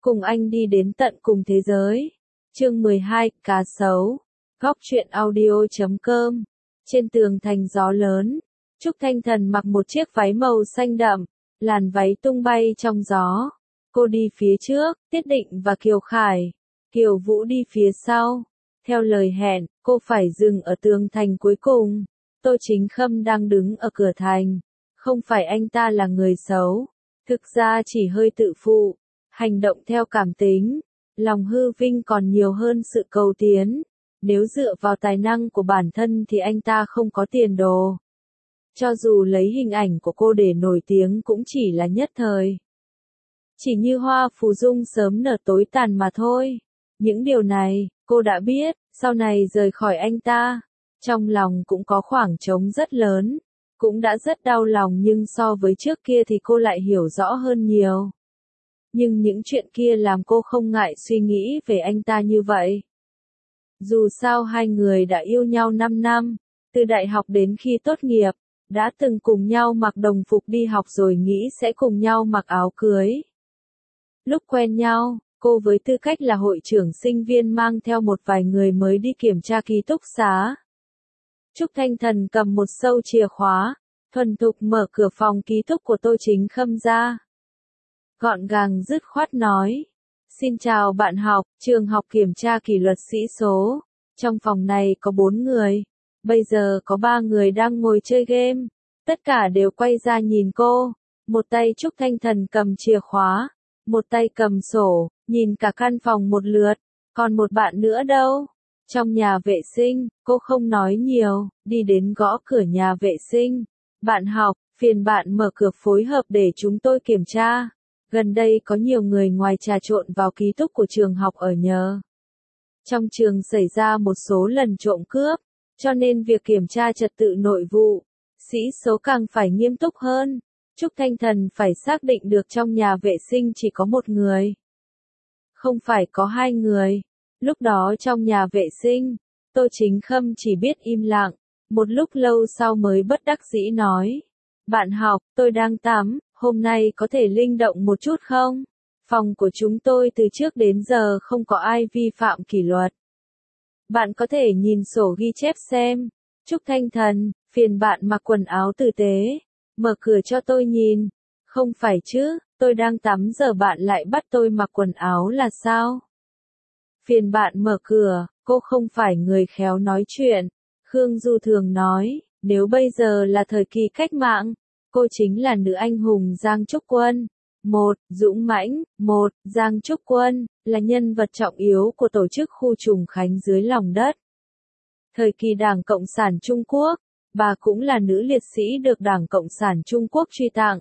Cùng anh đi đến tận cùng thế giới. Chương 12, cá sấu. Góc truyện audio.com. Trên tường thành gió lớn, Trúc Thanh Thần mặc một chiếc váy màu xanh đậm, làn váy tung bay trong gió. Cô đi phía trước, Tiết Định và Kiều Khải, Kiều Vũ đi phía sau. Theo lời hẹn, cô phải dừng ở tường thành cuối cùng. Tô Chính Khâm đang đứng ở cửa thành. Không phải anh ta là người xấu, thực ra chỉ hơi tự phụ, hành động theo cảm tính, lòng hư vinh còn nhiều hơn sự cầu tiến. Nếu dựa vào tài năng của bản thân thì anh ta không có tiền đồ. Cho dù lấy hình ảnh của cô để nổi tiếng cũng chỉ là nhất thời. Chỉ như hoa phù dung sớm nở tối tàn mà thôi. Những điều này, cô đã biết, sau này rời khỏi anh ta. Trong lòng cũng có khoảng trống rất lớn. Cũng đã rất đau lòng nhưng so với trước kia thì cô lại hiểu rõ hơn nhiều. Nhưng những chuyện kia làm cô không ngại suy nghĩ về anh ta như vậy. Dù sao hai người đã yêu nhau 5 năm, từ đại học đến khi tốt nghiệp, đã từng cùng nhau mặc đồng phục đi học rồi nghĩ sẽ cùng nhau mặc áo cưới. Lúc quen nhau, cô với tư cách là hội trưởng sinh viên mang theo một vài người mới đi kiểm tra ký túc xá. Trúc Thanh Thần cầm một sâu chìa khóa, thuần thục mở cửa phòng ký túc của Tô Chính Khâm ra. Gọn gàng dứt khoát nói, xin chào bạn học, trường học kiểm tra kỷ luật sĩ số. Trong phòng này có 4 người, bây giờ có 3 người đang ngồi chơi game. Tất cả đều quay ra nhìn cô, một tay Trúc Thanh Thần cầm chìa khóa, một tay cầm sổ, nhìn cả căn phòng một lượt, còn một bạn nữa đâu? Trong nhà vệ sinh, cô không nói nhiều, đi đến gõ cửa nhà vệ sinh. Bạn học, phiền bạn mở cửa phối hợp để chúng tôi kiểm tra. Gần đây có nhiều người ngoài trà trộn vào ký túc của trường học ở nhờ. Trong trường xảy ra một số lần trộm cướp, cho nên việc kiểm tra trật tự nội vụ, sĩ số càng phải nghiêm túc hơn. Trúc Thanh Thần phải xác định được trong nhà vệ sinh chỉ có một người. Không phải có 2 người. Lúc đó trong nhà vệ sinh, Tô Chính Khâm chỉ biết im lặng, một lúc lâu sau mới bất đắc dĩ nói. Bạn học, tôi đang tắm, hôm nay có thể linh động một chút không? Phòng của chúng tôi từ trước đến giờ không có ai vi phạm kỷ luật. Bạn có thể nhìn sổ ghi chép xem. Trúc Thanh Thần, phiền bạn mặc quần áo tử tế, mở cửa cho tôi nhìn. Không phải chứ, tôi đang tắm giờ bạn lại bắt tôi mặc quần áo là sao? Phiền bạn mở cửa, cô không phải người khéo nói chuyện. Khương Du thường nói, nếu bây giờ là thời kỳ cách mạng, cô chính là nữ anh hùng Giang Trúc Quân. Một, dũng mãnh, một, Giang Trúc Quân, là nhân vật trọng yếu của tổ chức khu trùng khánh dưới lòng đất. Thời kỳ Đảng Cộng sản Trung Quốc, bà cũng là nữ liệt sĩ được Đảng Cộng sản Trung Quốc truy tặng.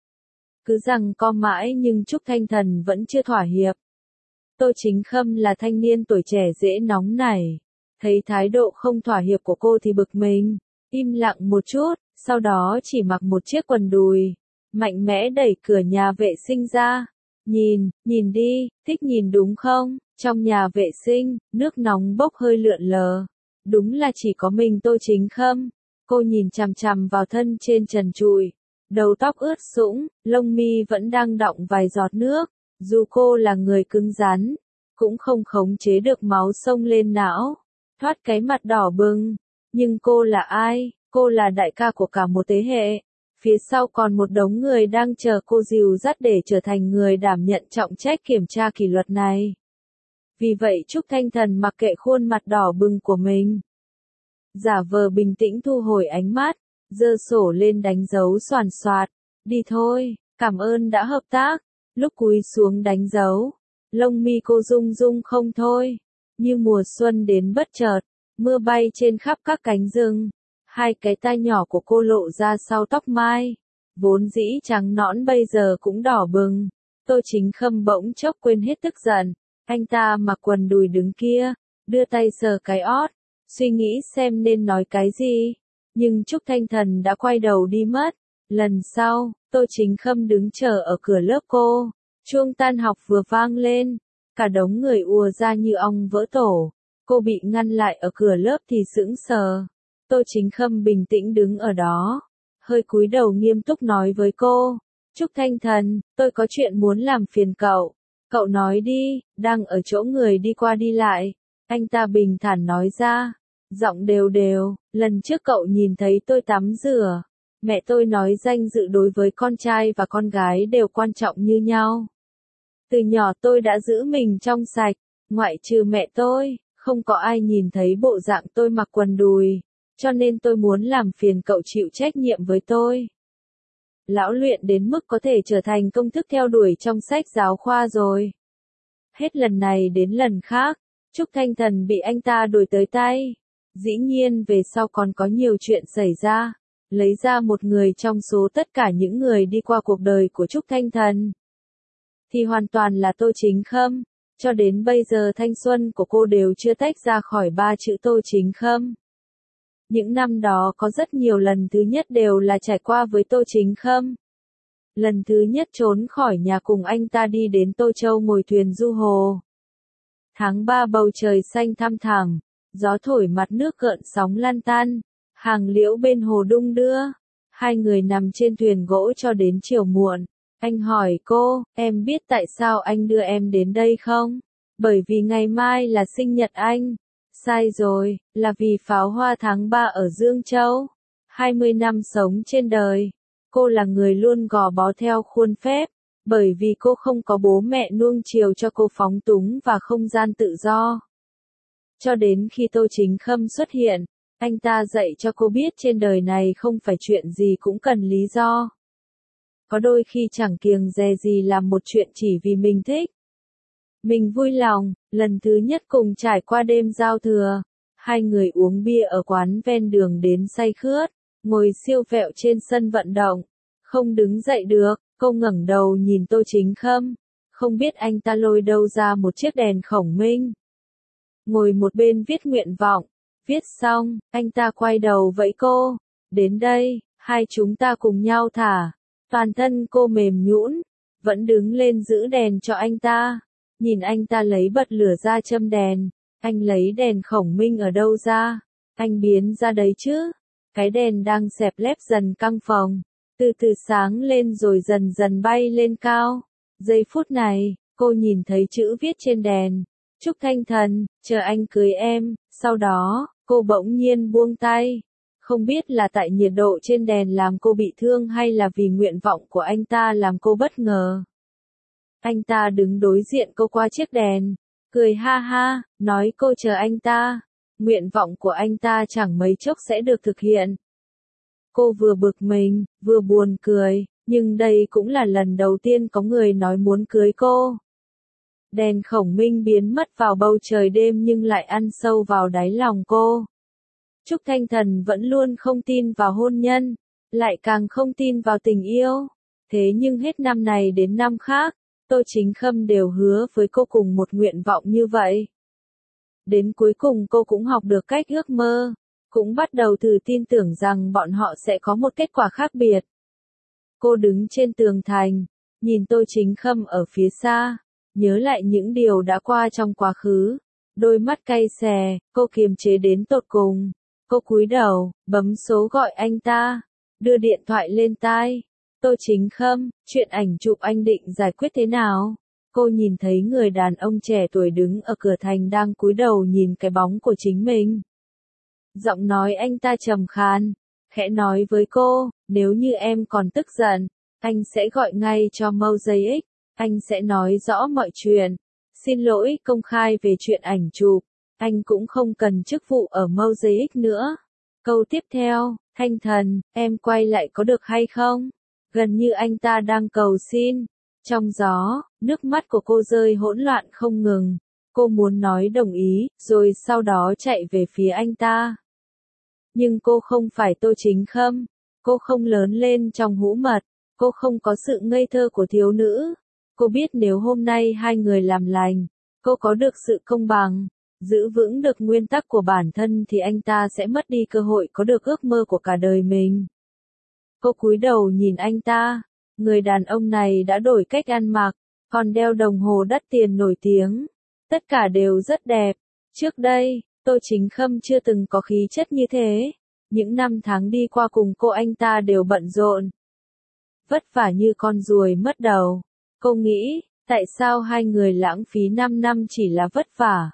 Cứ rằng co mãi nhưng Trúc Thanh Thần vẫn chưa thỏa hiệp. Tô Chính Khâm là thanh niên tuổi trẻ dễ nóng nảy. Thấy thái độ không thỏa hiệp của cô thì bực mình, im lặng một chút, sau đó chỉ mặc một chiếc quần đùi, mạnh mẽ đẩy cửa nhà vệ sinh ra. Nhìn đi, thích nhìn đúng không? Trong nhà vệ sinh, nước nóng bốc hơi lượn lờ. Đúng là chỉ có mình Tô Chính Khâm. Cô nhìn chằm chằm vào thân trên trần trụi, đầu tóc ướt sũng, lông mi vẫn đang đọng vài giọt nước. Dù cô là người cứng rắn, cũng không khống chế được máu xông lên não, thoát cái mặt đỏ bừng. Nhưng cô là ai? Cô là đại ca của cả một thế hệ. Phía sau còn một đống người đang chờ cô dìu dắt để trở thành người đảm nhận trọng trách kiểm tra kỷ luật này. Vì vậy Trúc Thanh Thần mặc kệ khuôn mặt đỏ bừng của mình, giả vờ bình tĩnh thu hồi ánh mắt, giơ sổ lên đánh dấu xoàn xoạt. Đi thôi, cảm ơn đã hợp tác. Lúc cúi xuống đánh dấu, lông mi cô rung rung không thôi. Như mùa xuân đến bất chợt, mưa bay trên khắp các cánh rừng. Hai cái tai nhỏ của cô lộ ra sau tóc mai, vốn dĩ trắng nõn bây giờ cũng đỏ bừng. Tô Chính Khâm bỗng chốc quên hết tức giận. Anh ta mặc quần đùi đứng kia, đưa tay sờ cái ót, suy nghĩ xem nên nói cái gì. Nhưng Trúc Thanh Thần đã quay đầu đi mất. Lần sau, Tô Chính Khâm đứng chờ ở cửa lớp cô. Chuông tan học vừa vang lên, cả đống người ùa ra như ong vỡ tổ. Cô bị ngăn lại ở cửa lớp thì sững sờ. Tô Chính Khâm bình tĩnh đứng ở đó, hơi cúi đầu nghiêm túc nói với cô. Trúc Thanh Thần, tôi có chuyện muốn làm phiền cậu. Cậu nói đi, đang ở chỗ người đi qua đi lại. Anh ta bình thản nói ra. Giọng đều đều, lần trước cậu nhìn thấy tôi tắm rửa. Mẹ tôi nói danh dự đối với con trai và con gái đều quan trọng như nhau. Từ nhỏ tôi đã giữ mình trong sạch, ngoại trừ mẹ tôi, không có ai nhìn thấy bộ dạng tôi mặc quần đùi, cho nên tôi muốn làm phiền cậu chịu trách nhiệm với tôi. Lão luyện đến mức có thể trở thành công thức theo đuổi trong sách giáo khoa rồi. Hết lần này đến lần khác, Trúc Thanh Thần bị anh ta đuổi tới tay. Dĩ nhiên về sau còn có nhiều chuyện xảy ra. Lấy ra một người trong số tất cả những người đi qua cuộc đời của Trúc Thanh Thần. Thì hoàn toàn là Tô Chính Khâm. Cho đến bây giờ thanh xuân của cô đều chưa tách ra khỏi ba chữ Tô Chính Khâm. Những năm đó có rất nhiều lần thứ nhất đều là trải qua với Tô Chính Khâm. Lần thứ nhất trốn khỏi nhà cùng anh ta đi đến Tô Châu ngồi thuyền du hồ. Tháng 3 bầu trời xanh thăm thẳm, gió thổi mặt nước gợn sóng lan tan, hàng liễu bên hồ đung đưa. Hai người nằm trên thuyền gỗ cho đến chiều muộn. Anh hỏi cô, em biết tại sao anh đưa em đến đây không? Bởi vì ngày mai là sinh nhật anh. Sai rồi, là vì pháo hoa tháng 3 ở Dương Châu. 20 năm sống trên đời. Cô là người luôn gò bó theo khuôn phép. Bởi vì cô không có bố mẹ nuông chiều cho cô phóng túng và không gian tự do. Cho đến khi Tô Chính Khâm xuất hiện, anh ta dạy cho cô biết trên đời này không phải chuyện gì cũng cần lý do. Có đôi khi chẳng kiêng dè gì làm một chuyện chỉ vì mình thích. Mình vui lòng, lần thứ nhất cùng trải qua đêm giao thừa, hai người uống bia ở quán ven đường đến say khướt, ngồi siêu vẹo trên sân vận động, không đứng dậy được, cô ngẩng đầu nhìn Tô Chính Khâm, không biết anh ta lôi đâu ra một chiếc đèn khổng minh. Ngồi một bên viết nguyện vọng, viết xong, anh ta quay đầu vẫy cô, đến đây, hai chúng ta cùng nhau thả. Toàn thân cô mềm nhũn, vẫn đứng lên giữ đèn cho anh ta. Nhìn anh ta lấy bật lửa ra châm đèn, anh lấy đèn khổng minh ở đâu ra? Anh biến ra đấy chứ? Cái đèn đang xẹp lép dần căng phồng, từ từ sáng lên rồi dần dần bay lên cao. Giây phút này, cô nhìn thấy chữ viết trên đèn, Trúc Thanh Thần, chờ anh cưới em. Sau đó, cô bỗng nhiên buông tay. Không biết là tại nhiệt độ trên đèn làm cô bị thương hay là vì nguyện vọng của anh ta làm cô bất ngờ. Anh ta đứng đối diện cô qua chiếc đèn, cười ha ha, nói cô chờ anh ta. Nguyện vọng của anh ta chẳng mấy chốc sẽ được thực hiện. Cô vừa bực mình, vừa buồn cười, nhưng đây cũng là lần đầu tiên có người nói muốn cưới cô. Đèn khổng minh biến mất vào bầu trời đêm nhưng lại ăn sâu vào đáy lòng cô. Trúc Thanh Thần vẫn luôn không tin vào hôn nhân, lại càng không tin vào tình yêu. Thế nhưng hết năm này đến năm khác, Tô Chính Khâm đều hứa với cô cùng một nguyện vọng như vậy. Đến cuối cùng cô cũng học được cách ước mơ, cũng bắt đầu thử tin tưởng rằng bọn họ sẽ có một kết quả khác biệt. Cô đứng trên tường thành, nhìn Tô Chính Khâm ở phía xa, nhớ lại những điều đã qua trong quá khứ. Đôi mắt cay xè, cô kiềm chế đến tột cùng. Cô cúi đầu, bấm số gọi anh ta, đưa điện thoại lên tai. Tô Chính Khâm, chuyện ảnh chụp anh định giải quyết thế nào? Cô nhìn thấy người đàn ông trẻ tuổi đứng ở cửa thành đang cúi đầu nhìn cái bóng của chính mình. Giọng nói anh ta trầm khàn, khẽ nói với cô, nếu như em còn tức giận, anh sẽ gọi ngay cho Mosaic, anh sẽ nói rõ mọi chuyện. Xin lỗi công khai về chuyện ảnh chụp. Anh cũng không cần chức vụ ở Mosaic nữa. Câu tiếp theo, Thanh Thần, em quay lại có được hay không? Gần như anh ta đang cầu xin. Trong gió, nước mắt của cô rơi hỗn loạn không ngừng. Cô muốn nói đồng ý, rồi sau đó chạy về phía anh ta. Nhưng cô không phải Tô Chính Khâm. Cô không lớn lên trong hũ mật. Cô không có sự ngây thơ của thiếu nữ. Cô biết nếu hôm nay hai người làm lành, cô có được sự công bằng, giữ vững được nguyên tắc của bản thân thì anh ta sẽ mất đi cơ hội có được ước mơ của cả đời mình. Cô cúi đầu nhìn anh ta, người đàn ông này đã đổi cách ăn mặc, còn đeo đồng hồ đắt tiền nổi tiếng. Tất cả đều rất đẹp. Trước đây, Tô Chính Khâm chưa từng có khí chất như thế. Những năm tháng đi qua cùng cô anh ta đều bận rộn. Vất vả như con ruồi mất đầu. Cô nghĩ, Tại sao hai người lãng phí 5 năm chỉ là vất vả?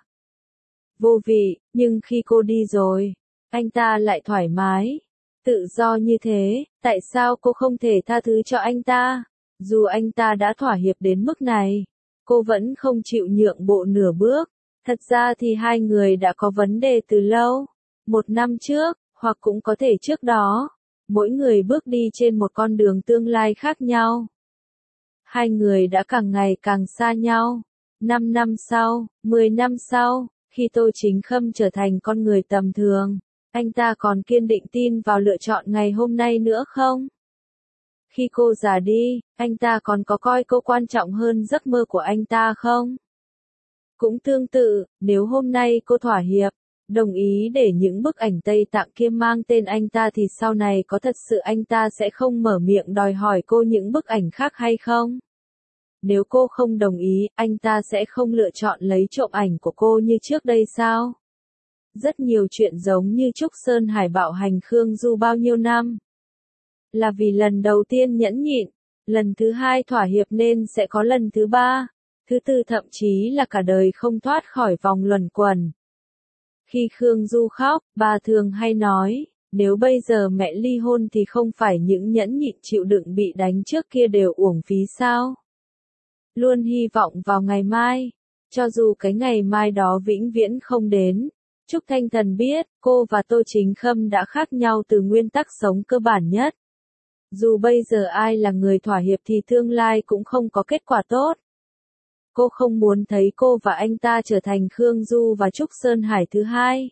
Vô vị, nhưng khi cô đi rồi, anh ta lại thoải mái, tự do như thế, tại sao cô không thể tha thứ cho anh ta? Dù anh ta đã thỏa hiệp đến mức này, cô vẫn không chịu nhượng bộ nửa bước. Thật ra thì hai người đã có vấn đề từ lâu, 1 năm trước, hoặc cũng có thể trước đó. Mỗi người bước đi trên một con đường tương lai khác nhau. Hai người đã càng ngày càng xa nhau. 5 năm sau, 10 năm sau, khi Tô Chính Khâm trở thành con người tầm thường, anh ta còn kiên định tin vào lựa chọn ngày hôm nay nữa không? Khi cô già đi, anh ta còn có coi cô quan trọng hơn giấc mơ của anh ta không? Cũng tương tự, nếu hôm nay cô thỏa hiệp, đồng ý để những bức ảnh Tây Tạng kia mang tên anh ta thì sau này có thật sự anh ta sẽ không mở miệng đòi hỏi cô những bức ảnh khác hay không? Nếu cô không đồng ý, anh ta sẽ không lựa chọn lấy trộm ảnh của cô như trước đây sao? Rất nhiều chuyện giống như Trúc Sơn Hải bạo hành Khương Du bao nhiêu năm. Là vì lần đầu tiên nhẫn nhịn, lần thứ hai thỏa hiệp nên sẽ có lần thứ ba, thứ tư thậm chí là cả đời không thoát khỏi vòng luẩn quẩn. Khi Khương Du khóc, bà thường hay nói, nếu bây giờ mẹ ly hôn thì không phải những nhẫn nhịn chịu đựng bị đánh trước kia đều uổng phí sao? Luôn hy vọng vào ngày mai, cho dù cái ngày mai đó vĩnh viễn không đến. Trúc Thanh Thần biết, cô và Tô Chính Khâm đã khác nhau từ nguyên tắc sống cơ bản nhất. Dù bây giờ ai là người thỏa hiệp thì tương lai cũng không có kết quả tốt. Cô không muốn thấy cô và anh ta trở thành Khương Du và Trúc Sơn Hải thứ hai.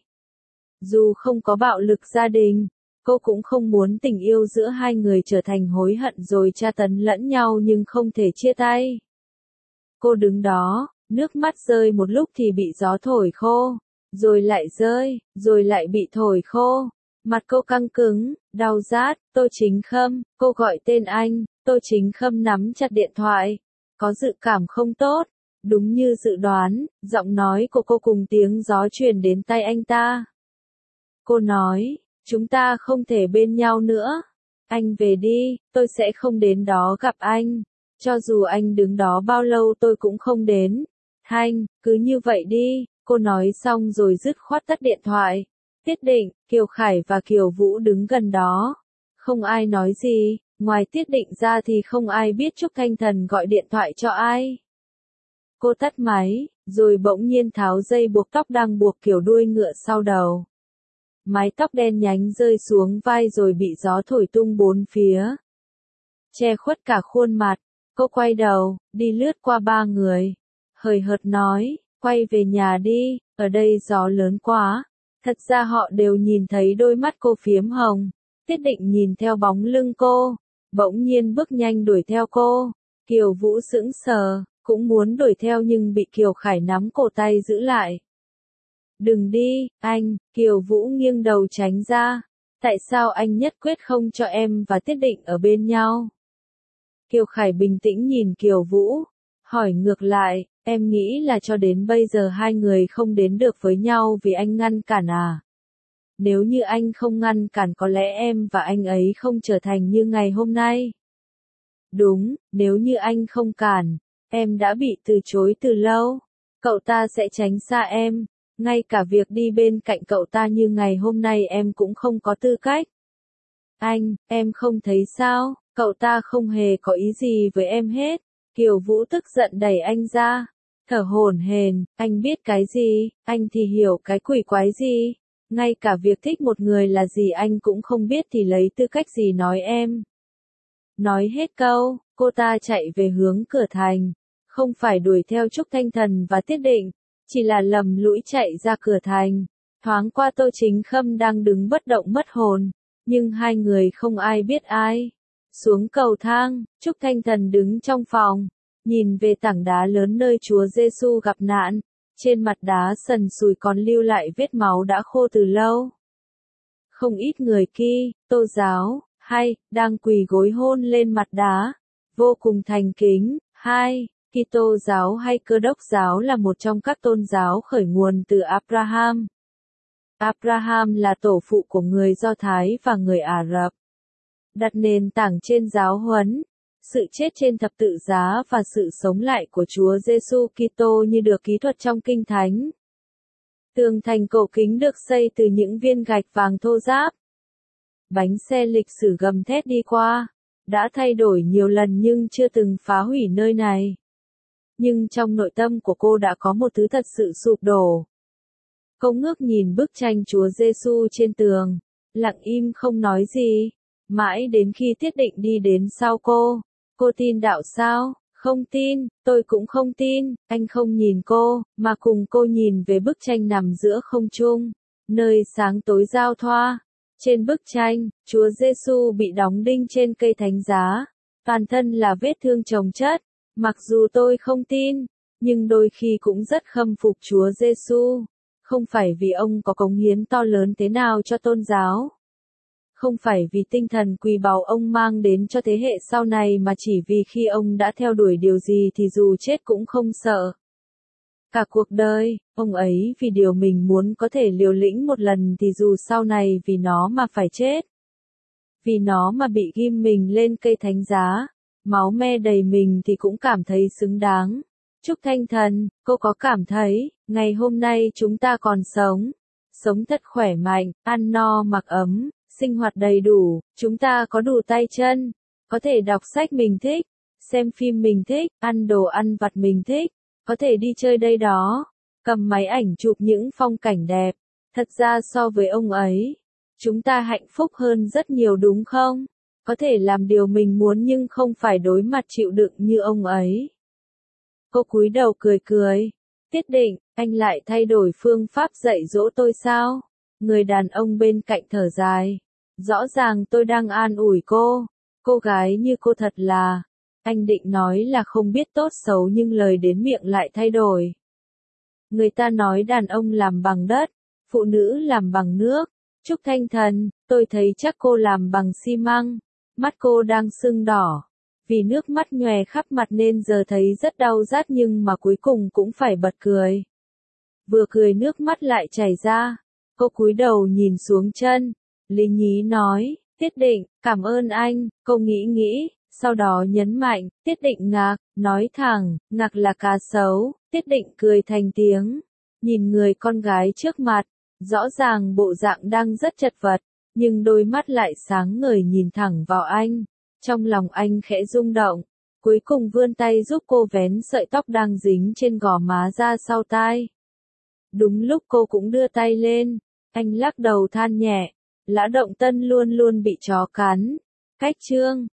Dù không có bạo lực gia đình, cô cũng không muốn tình yêu giữa hai người trở thành hối hận rồi tra tấn lẫn nhau nhưng không thể chia tay. Cô đứng đó, nước mắt rơi một lúc thì bị gió thổi khô, rồi lại rơi, rồi lại bị thổi khô. Mặt cô căng cứng, đau rát. Tô Chính Khâm, cô gọi tên anh. Tô Chính Khâm nắm chặt điện thoại. Có dự cảm không tốt. Đúng như dự đoán, giọng nói của cô cùng tiếng gió truyền đến tai anh ta. Cô nói, chúng ta không thể bên nhau nữa. Anh về đi, tôi sẽ không đến đó gặp anh. Cho dù anh đứng đó bao lâu tôi cũng không đến. Thanh, cứ như vậy đi, cô nói xong rồi dứt khoát tắt điện thoại. Tiết Định, Kiều Khải và Kiều Vũ đứng gần đó. Không ai nói gì, ngoài Tiết Định ra thì không ai biết Trúc Thanh Thần gọi điện thoại cho ai. Cô tắt máy, rồi bỗng nhiên tháo dây buộc tóc đang buộc kiểu đuôi ngựa sau đầu. Mái tóc đen nhánh rơi xuống vai rồi bị gió thổi tung bốn phía, che khuất cả khuôn mặt. Cô quay đầu, đi lướt qua ba người. Hời hợt nói, quay về nhà đi, ở đây gió lớn quá. Thật ra họ đều nhìn thấy đôi mắt cô phiếm hồng. Tiết Định nhìn theo bóng lưng cô, bỗng nhiên bước nhanh đuổi theo cô. Kiều Vũ sững sờ, cũng muốn đuổi theo nhưng bị Kiều Khải nắm cổ tay giữ lại. Đừng đi, anh. Kiều Vũ nghiêng đầu tránh ra. Tại sao anh nhất quyết không cho em và Tiết Định ở bên nhau? Kiều Khải bình tĩnh nhìn Kiều Vũ, hỏi ngược lại, em nghĩ là cho đến bây giờ hai người không đến được với nhau vì anh ngăn cản à? Nếu như anh không ngăn cản có lẽ em và anh ấy không trở thành như ngày hôm nay. Đúng, nếu như anh không cản, em đã bị từ chối từ lâu. Cậu ta sẽ tránh xa em, ngay cả việc đi bên cạnh cậu ta như ngày hôm nay em cũng không có tư cách. Anh, em không thấy sao, cậu ta không hề có ý gì với em hết. Kiều Vũ tức giận đẩy anh ra, thở hổn hển, anh biết cái gì, anh thì hiểu cái quỷ quái gì. Ngay cả việc thích một người là gì anh cũng không biết thì lấy tư cách gì nói em. Nói hết câu, cô ta chạy về hướng cửa thành, không phải đuổi theo Trúc Thanh Thần và Tiết Định, chỉ là lầm lũi chạy ra cửa thành. Thoáng qua Tô Chính Khâm đang đứng bất động mất hồn, nhưng hai người không ai biết ai. Xuống cầu thang, Trúc Thanh Thần đứng trong phòng, nhìn về tảng đá lớn nơi Chúa Giêsu gặp nạn. Trên mặt đá sần sùi còn lưu lại vết máu đã khô từ lâu. Không ít người Tô giáo, đang quỳ gối hôn lên mặt đá, vô cùng thành kính. Kitô giáo hay Cơ đốc giáo là một trong các tôn giáo khởi nguồn từ Abraham. Abraham là tổ phụ của người Do Thái và người Ả Rập. Đặt nền tảng trên giáo huấn, sự chết trên thập tự giá và sự sống lại của Chúa Giêsu Kitô như được ký thuật trong Kinh Thánh. Tường thành cổ kính được xây từ những viên gạch vàng thô ráp. Bánh xe lịch sử gầm thét đi qua, đã thay đổi nhiều lần nhưng chưa từng phá hủy nơi này. Nhưng trong nội tâm của cô đã có một thứ thật sự sụp đổ. Cô ngước nhìn bức tranh Chúa Giêsu trên tường, lặng im không nói gì, mãi đến khi Tiết Định đi đến sau cô. Cô tin đạo sao? Không tin, tôi cũng không tin. Anh không nhìn cô, mà cùng cô nhìn về bức tranh nằm giữa không trung, nơi sáng tối giao thoa. Trên bức tranh, Chúa Giêsu bị đóng đinh trên cây thánh giá, toàn thân là vết thương chồng chất. Mặc dù tôi không tin, nhưng đôi khi cũng rất khâm phục Chúa Giêsu, không phải vì ông có cống hiến to lớn thế nào cho tôn giáo, không phải vì tinh thần quý báu ông mang đến cho thế hệ sau này mà chỉ vì khi ông đã theo đuổi điều gì thì dù chết cũng không sợ. Cả cuộc đời, ông ấy vì điều mình muốn có thể liều lĩnh một lần thì dù sau này vì nó mà phải chết. Vì nó mà bị ghim mình lên cây thánh giá, máu me đầy mình thì cũng cảm thấy xứng đáng. Trúc Thanh Thần, cô có cảm thấy, ngày hôm nay chúng ta còn sống thật khỏe mạnh, ăn no mặc ấm, sinh hoạt đầy đủ, chúng ta có đủ tay chân, có thể đọc sách mình thích, xem phim mình thích, ăn đồ ăn vặt mình thích, có thể đi chơi đây đó, cầm máy ảnh chụp những phong cảnh đẹp. Thật ra so với ông ấy, chúng ta hạnh phúc hơn rất nhiều đúng không? Có thể làm điều mình muốn nhưng không phải đối mặt chịu đựng như ông ấy. Cô cúi đầu cười cười. Tiết Định, anh lại thay đổi phương pháp dạy dỗ tôi sao? Người đàn ông bên cạnh thở dài. Rõ ràng tôi đang an ủi cô. Cô gái như cô thật là. Anh định nói là không biết tốt xấu nhưng lời đến miệng lại thay đổi. Người ta nói đàn ông làm bằng đất, phụ nữ làm bằng nước. Trúc Thanh Thần, tôi thấy chắc cô làm bằng xi măng. Mắt cô đang sưng đỏ. Vì nước mắt nhòe khắp mặt nên giờ thấy rất đau rát nhưng mà cuối cùng cũng phải bật cười. Vừa cười nước mắt lại chảy ra. Cô cúi đầu nhìn xuống chân. Lý nhí nói, Tiết Định, cảm ơn anh. Cô nghĩ, sau đó nhấn mạnh, Tiết Định ngạc, nói thẳng, ngạc là cá sấu. Tiết Định cười thành tiếng. Nhìn người con gái trước mặt, rõ ràng bộ dạng đang rất chật vật, nhưng đôi mắt lại sáng ngời nhìn thẳng vào anh. Trong lòng anh khẽ rung động, cuối cùng vươn tay giúp cô vén sợi tóc đang dính trên gò má ra sau tai. Đúng lúc cô cũng đưa tay lên, anh lắc đầu than nhẹ, Lã Động Tân luôn luôn bị chó cắn. Cách chương